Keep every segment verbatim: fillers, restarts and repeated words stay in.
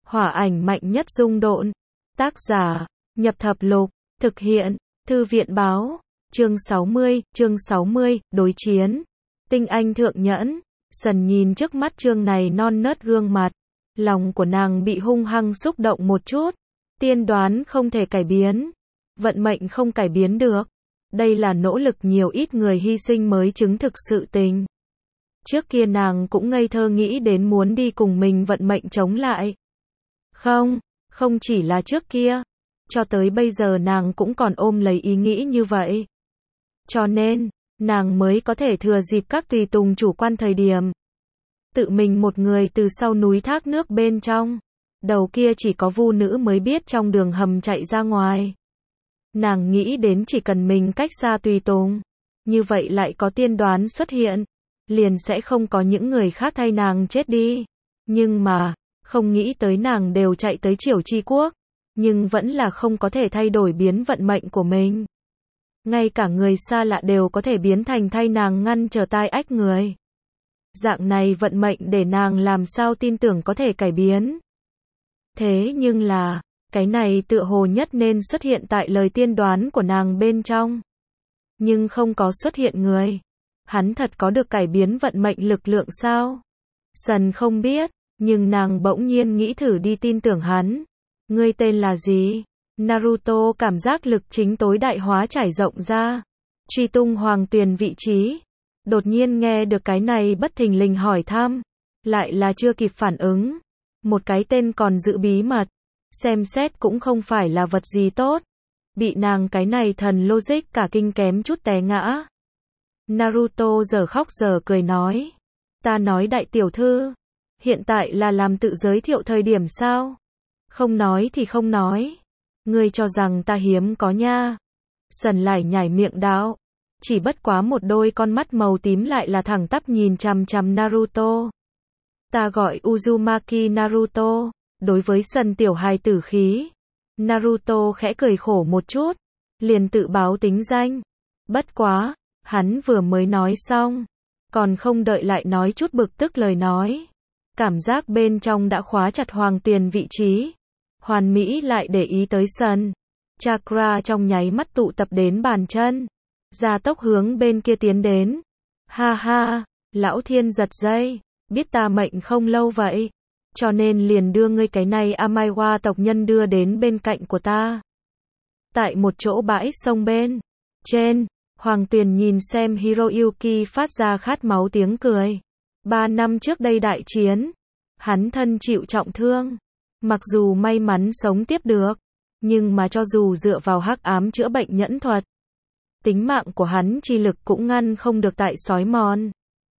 Hỏa ảnh mạnh nhất dung độn. Tác giả, Nhập Thập Lục. Thực hiện, Thư viện Báo. Chương sáu mươi, chương sáu mươi, đối chiến. Tinh anh thượng nhẫn. Sần nhìn trước mắt chương này non nớt gương mặt. Lòng của nàng bị hung hăng xúc động một chút. Tiên đoán không thể cải biến. Vận mệnh không cải biến được. Đây là nỗ lực nhiều ít người hy sinh mới chứng thực sự tình. Trước kia nàng cũng ngây thơ nghĩ đến muốn đi cùng mình vận mệnh chống lại. Không, không chỉ là trước kia. Cho tới bây giờ nàng cũng còn ôm lấy ý nghĩ như vậy. Cho nên, nàng mới có thể thừa dịp các tùy tùng chủ quan thời điểm. Tự mình một người từ sau núi thác nước bên trong. Đầu kia chỉ có Vu nữ mới biết trong đường hầm chạy ra ngoài. Nàng nghĩ đến chỉ cần mình cách xa tùy tùng. Như vậy lại có tiên đoán xuất hiện. Liền sẽ không có những người khác thay nàng chết đi. Nhưng mà, không nghĩ tới nàng đều chạy tới Triều Chi Quốc. Nhưng vẫn là không có thể thay đổi biến vận mệnh của mình. Ngay cả người xa lạ đều có thể biến thành thay nàng ngăn trở tai ách người. Dạng này vận mệnh để nàng làm sao tin tưởng có thể cải biến. Thế nhưng là, cái này tựa hồ nhất nên xuất hiện tại lời tiên đoán của nàng bên trong. Nhưng không có xuất hiện người. Hắn thật có được cải biến vận mệnh lực lượng sao? Sần không biết, nhưng nàng bỗng nhiên nghĩ thử đi tin tưởng hắn. Ngươi tên là gì? Naruto cảm giác lực chính tối đại hóa trải rộng ra. Truy tung Hoàng Tuyền vị trí. Đột nhiên nghe được cái này bất thình lình hỏi thăm. Lại là chưa kịp phản ứng. Một cái tên còn giữ bí mật. Xem xét cũng không phải là vật gì tốt. Bị nàng cái này thần logic cả kinh kém chút té ngã. Naruto giờ khóc giờ cười nói. Ta nói đại tiểu thư. Hiện tại là làm tự giới thiệu thời điểm sao? Không nói thì không nói. Ngươi cho rằng ta hiếm có nha. Sần lại nhảy miệng đạo. Chỉ bất quá một đôi con mắt màu tím lại là thẳng tắp nhìn chằm chằm Naruto. Ta gọi Uzumaki Naruto. Đối với Sần tiểu hài tử khí. Naruto khẽ cười khổ một chút. Liền tự báo tính danh. Bất quá, hắn vừa mới nói xong. Còn không đợi lại nói chút bực tức lời nói. Cảm giác bên trong đã khóa chặt Hoàng Tuyền vị trí. Hoàn Mỹ lại để ý tới Sần. Chakra trong nháy mắt tụ tập đến bàn chân. Gia tốc hướng bên kia tiến đến. Ha ha, lão thiên giật dây. Biết ta mệnh không lâu vậy. Cho nên liền đưa ngươi cái này Amaiwa tộc nhân đưa đến bên cạnh của ta. Tại một chỗ bãi sông bên. Trên, Hoàng Tuyền nhìn xem Hiroyuki phát ra khát máu tiếng cười. Ba năm trước đây đại chiến. Hắn thân chịu trọng thương. Mặc dù may mắn sống tiếp được. Nhưng mà cho dù dựa vào hắc ám chữa bệnh nhẫn thuật. Tính mạng của hắn chi lực cũng ngăn không được tại sói mòn.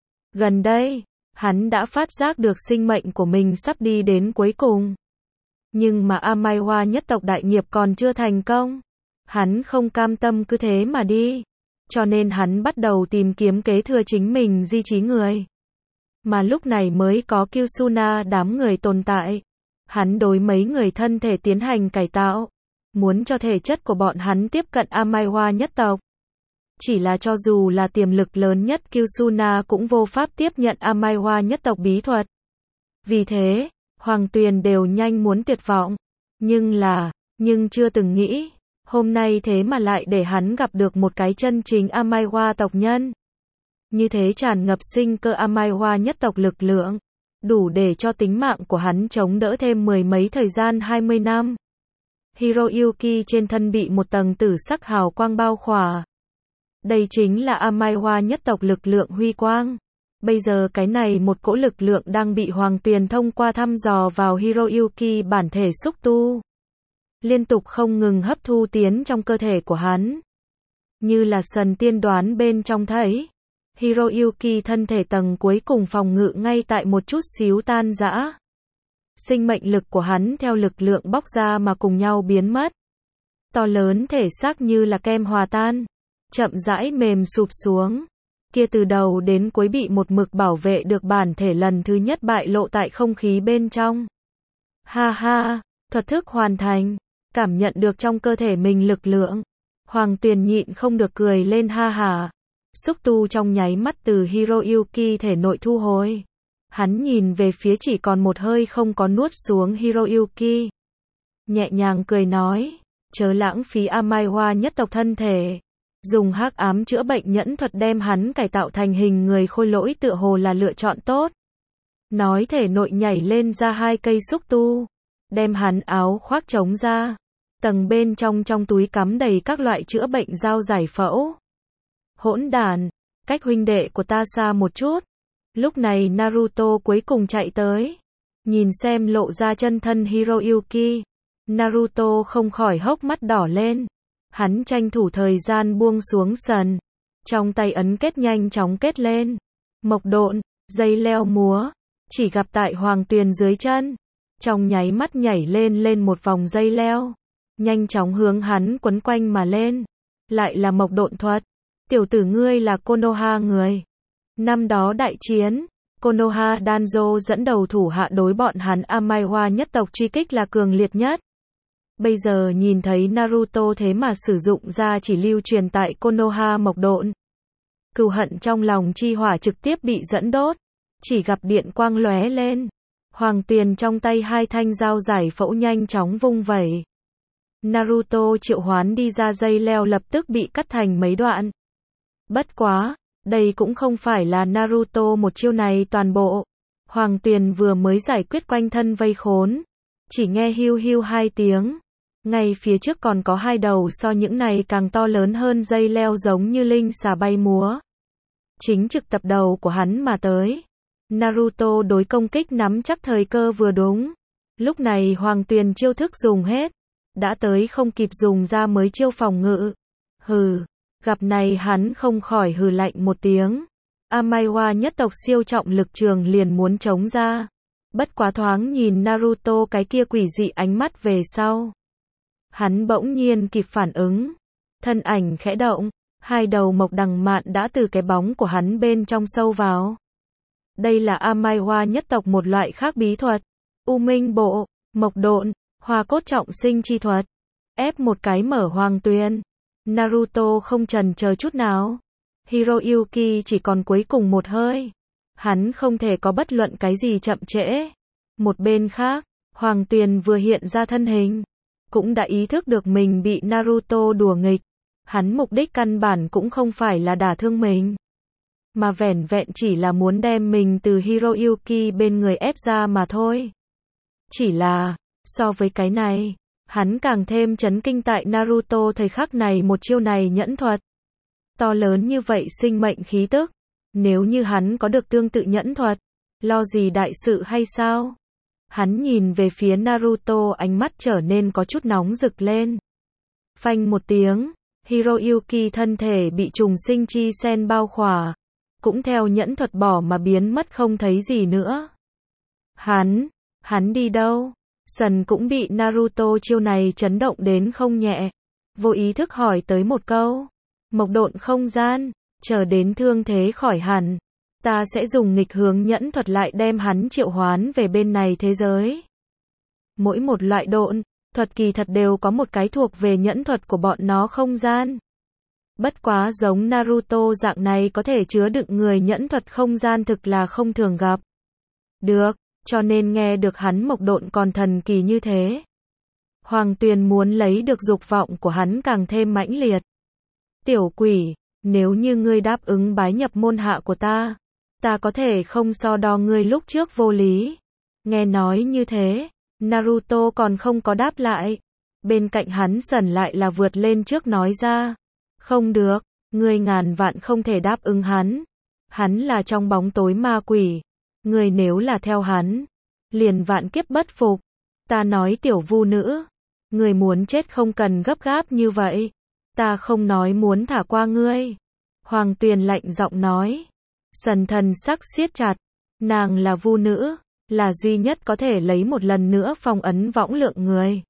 Gần đây, hắn đã phát giác được sinh mệnh của mình sắp đi đến cuối cùng. Nhưng mà Amaiwa nhất tộc đại nghiệp còn chưa thành công. Hắn không cam tâm cứ thế mà đi. Cho nên hắn bắt đầu tìm kiếm kế thừa chính mình di trí người. Mà lúc này mới có Kyusuna đám người tồn tại. Hắn đối mấy người thân thể tiến hành cải tạo. Muốn cho thể chất của bọn hắn tiếp cận Amaiwa nhất tộc. Chỉ là cho dù là tiềm lực lớn nhất Kyusuna cũng vô pháp tiếp nhận Amaiwa nhất tộc bí thuật. Vì thế, Hoàng Tuyền đều nhanh muốn tuyệt vọng. Nhưng là, nhưng chưa từng nghĩ, hôm nay thế mà lại để hắn gặp được một cái chân chính Amaiwa tộc nhân. Như thế tràn ngập sinh cơ Amaiwa nhất tộc lực lượng. Đủ để cho tính mạng của hắn chống đỡ thêm mười mấy thời gian hai mươi năm. Hiroyuki trên thân bị một tầng tử sắc hào quang bao khỏa. Đây chính là Amaiwa nhất tộc lực lượng huy quang. Bây giờ cái này một cỗ lực lượng đang bị Hoàng Tuyền thông qua thăm dò vào Hiroyuki bản thể xúc tu. Liên tục không ngừng hấp thu tiến trong cơ thể của hắn. Như là Sần tiên đoán bên trong thấy. Hiroyuki thân thể tầng cuối cùng phòng ngự ngay tại một chút xíu tan rã. Sinh mệnh lực của hắn theo lực lượng bóc ra mà cùng nhau biến mất. To lớn thể xác như là kem hòa tan. Chậm rãi mềm sụp xuống. Kia từ đầu đến cuối bị một mực bảo vệ được bản thể lần thứ nhất bại lộ tại không khí bên trong. Ha ha, thuật thức hoàn thành. Cảm nhận được trong cơ thể mình lực lượng. Hoàng Tuyền nhịn không được cười lên ha hả. Xúc tu trong nháy mắt từ Hiroyuki thể nội thu hồi. Hắn nhìn về phía chỉ còn một hơi không có nuốt xuống Hiroyuki. Nhẹ nhàng cười nói, chớ lãng phí Amaiwa nhất tộc thân thể. Dùng hắc ám chữa bệnh nhẫn thuật đem hắn cải tạo thành hình người khôi lỗi tựa hồ là lựa chọn tốt. Nói thể nội nhảy lên ra hai cây xúc tu. Đem hắn áo khoác trống ra. Tầng bên trong trong túi cắm đầy các loại chữa bệnh dao giải phẫu. Hỗn đản, cách huynh đệ của ta xa một chút. Lúc này Naruto cuối cùng chạy tới. Nhìn xem lộ ra chân thân Hiroyuki. Naruto không khỏi hốc mắt đỏ lên. Hắn tranh thủ thời gian buông xuống sần. Trong tay ấn kết nhanh chóng kết lên. Mộc độn, dây leo múa. Chỉ gặp tại Hoàng Tuyền dưới chân. Trong nháy mắt nhảy lên lên một vòng dây leo. Nhanh chóng hướng hắn quấn quanh mà lên. Lại là mộc độn thuật. Tiểu tử ngươi là Konoha người. Năm đó đại chiến, Konoha Danzo dẫn đầu thủ hạ đối bọn hắn Amaiwa nhất tộc truy kích là cường liệt nhất. Bây giờ nhìn thấy Naruto thế mà sử dụng ra chỉ lưu truyền tại Konoha mộc độn. Cừu hận trong lòng chi hỏa trực tiếp bị dẫn đốt. Chỉ gặp điện quang lóe lên. Hoàng Tuyền trong tay hai thanh dao giải phẫu nhanh chóng vung vẩy. Naruto triệu hoán đi ra dây leo lập tức bị cắt thành mấy đoạn. Bất quá, đây cũng không phải là Naruto một chiêu này toàn bộ. Hoàng Tuyền vừa mới giải quyết quanh thân vây khốn. Chỉ nghe hiu hiu hai tiếng. Ngay phía trước còn có hai đầu so những này càng to lớn hơn dây leo giống như linh xà bay múa. Chính trực tập đầu của hắn mà tới. Naruto đối công kích nắm chắc thời cơ vừa đúng. Lúc này Hoàng Tuyền chiêu thức dùng hết. Đã tới không kịp dùng ra mới chiêu phòng ngự. Hừ, gặp này hắn không khỏi hừ lạnh một tiếng. Amaiwa nhất tộc siêu trọng lực trường liền muốn chống ra. Bất quá thoáng nhìn Naruto cái kia quỷ dị ánh mắt về sau. Hắn bỗng nhiên kịp phản ứng. Thân ảnh khẽ động. Hai đầu mộc đằng mạn đã từ cái bóng của hắn bên trong sâu vào. Đây là Amaiwa nhất tộc một loại khác bí thuật. U minh bộ, mộc độn, hoa cốt trọng sinh chi thuật. Ép một cái mở Hoàng Tuyền. Naruto không chần chờ chút nào. Hiroyuki chỉ còn cuối cùng một hơi. Hắn không thể có bất luận cái gì chậm trễ. Một bên khác, Hoàng Tuyền vừa hiện ra thân hình. Cũng đã ý thức được mình bị Naruto đùa nghịch. Hắn mục đích căn bản cũng không phải là đả thương mình. Mà vẻn vẹn chỉ là muốn đem mình từ Hiroyuki bên người ép ra mà thôi. Chỉ là, so với cái này, hắn càng thêm chấn kinh tại Naruto thời khắc này một chiêu này nhẫn thuật. To lớn như vậy sinh mệnh khí tức. Nếu như hắn có được tương tự nhẫn thuật, lo gì đại sự hay sao? Hắn nhìn về phía Naruto ánh mắt trở nên có chút nóng rực lên. Phanh một tiếng, Hiroyuki thân thể bị trùng sinh chi sen bao khỏa. Cũng theo nhẫn thuật bỏ mà biến mất không thấy gì nữa. Hắn, hắn đi đâu? Sần cũng bị Naruto chiêu này chấn động đến không nhẹ. Vô ý thức hỏi tới một câu. Mộc độn không gian, chờ đến thương thế khỏi hẳn. Ta sẽ dùng nghịch hướng nhẫn thuật lại đem hắn triệu hoán về bên này thế giới. Mỗi một loại độn, thuật kỳ thật đều có một cái thuộc về nhẫn thuật của bọn nó không gian. Bất quá giống Naruto dạng này có thể chứa đựng người nhẫn thuật không gian thực là không thường gặp. Được, cho nên nghe được hắn mộc độn còn thần kỳ như thế. Hoàng Tuyền muốn lấy được dục vọng của hắn càng thêm mãnh liệt. Tiểu quỷ, nếu như ngươi đáp ứng bái nhập môn hạ của ta, ta có thể không so đo ngươi lúc trước vô lý. Nghe nói như thế, Naruto còn không có đáp lại. Bên cạnh hắn Sần lại là vượt lên trước nói ra. Không được, ngươi ngàn vạn không thể đáp ứng hắn. Hắn là trong bóng tối ma quỷ. Ngươi nếu là theo hắn, liền vạn kiếp bất phục. Ta nói tiểu vu nữ, ngươi muốn chết không cần gấp gáp như vậy. Ta không nói muốn thả qua ngươi. Hoàng Tuyền lạnh giọng nói. Sần thần sắc siết chặt. Nàng là vu nữ, là duy nhất có thể lấy một lần nữa phong ấn võng lượng người.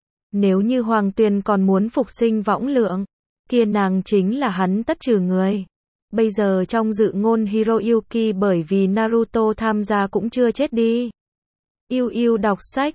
Nếu như Hoàng Tuyền còn muốn phục sinh võng lượng, kia nàng chính là hắn tất trừ người. Bây giờ trong dự ngôn Hiroyuki bởi vì Naruto tham gia cũng chưa chết đi. Yêu yêu đọc sách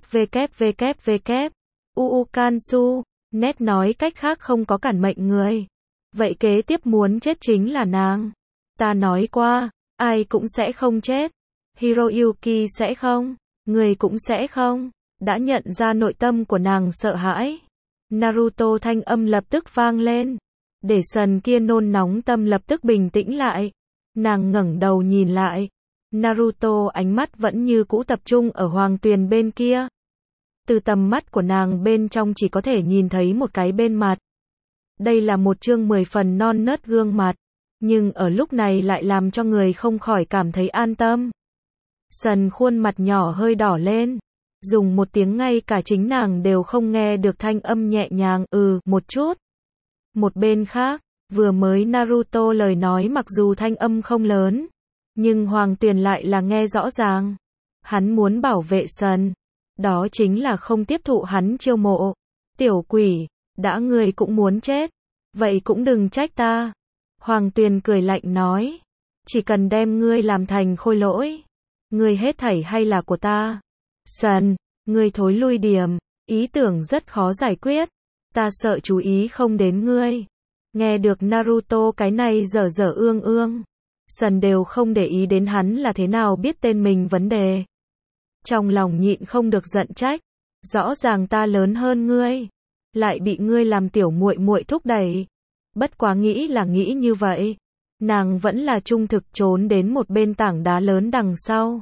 www. Uukansu, net nói cách khác không có cản mệnh người. Vậy kế tiếp muốn chết chính là nàng. Ta nói qua, ai cũng sẽ không chết. Hiroyuki sẽ không? Người cũng sẽ không? Đã nhận ra nội tâm của nàng sợ hãi. Naruto thanh âm lập tức vang lên. Để sần kia nôn nóng tâm lập tức bình tĩnh lại. Nàng ngẩng đầu nhìn lại. Naruto ánh mắt vẫn như cũ tập trung ở Hoàng Tuyền bên kia. Từ tầm mắt của nàng bên trong chỉ có thể nhìn thấy một cái bên mặt. Đây là một chương mười phần non nớt gương mặt. Nhưng ở lúc này lại làm cho người không khỏi cảm thấy an tâm. Sần khuôn mặt nhỏ hơi đỏ lên. Dùng một tiếng ngay cả chính nàng đều không nghe được thanh âm nhẹ nhàng ừ một chút. Một bên khác, vừa mới Naruto lời nói mặc dù thanh âm không lớn. Nhưng Hoàng Tuyền lại là nghe rõ ràng. Hắn muốn bảo vệ Sần. Đó chính là không tiếp thụ hắn chiêu mộ. Tiểu quỷ, đã ngươi cũng muốn chết. Vậy cũng đừng trách ta. Hoàng Tuyền cười lạnh nói. Chỉ cần đem ngươi làm thành khôi lỗi. Ngươi hết thảy hay là của ta. Sần, ngươi thối lui điểm. Ý tưởng rất khó giải quyết. Ta sợ chú ý không đến ngươi. Nghe được Naruto cái này dở dở ương ương. Sần đều không để ý đến hắn là thế nào biết tên mình vấn đề. Trong lòng nhịn không được giận trách. Rõ ràng ta lớn hơn ngươi. Lại bị ngươi làm tiểu muội muội thúc đẩy. Bất quá nghĩ là nghĩ như vậy. Nàng vẫn là trung thực trốn đến một bên tảng đá lớn đằng sau.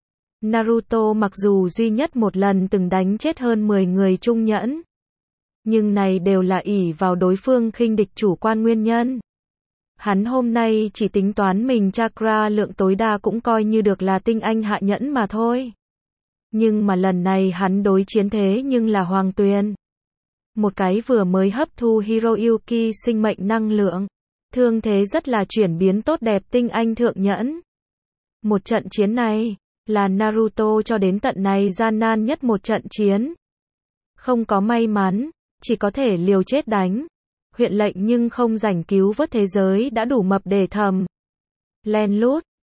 Naruto mặc dù duy nhất một lần từng đánh chết hơn mười người trung nhẫn. Nhưng này đều là ỷ vào đối phương khinh địch chủ quan nguyên nhân. Hắn hôm nay chỉ tính toán mình chakra lượng tối đa cũng coi như được là tinh anh hạ nhẫn mà thôi. Nhưng mà lần này hắn đối chiến thế nhưng là Hoàng Tuyền. Một cái vừa mới hấp thu Hiroyuki sinh mệnh năng lượng. Thương thế rất là chuyển biến tốt đẹp tinh anh thượng nhẫn. Một trận chiến này, là Naruto cho đến tận này gian nan nhất một trận chiến. Không có may mắn, chỉ có thể liều chết đánh. Huyện lệnh nhưng không rảnh cứu vớt thế giới đã đủ mập để thầm. Len lút,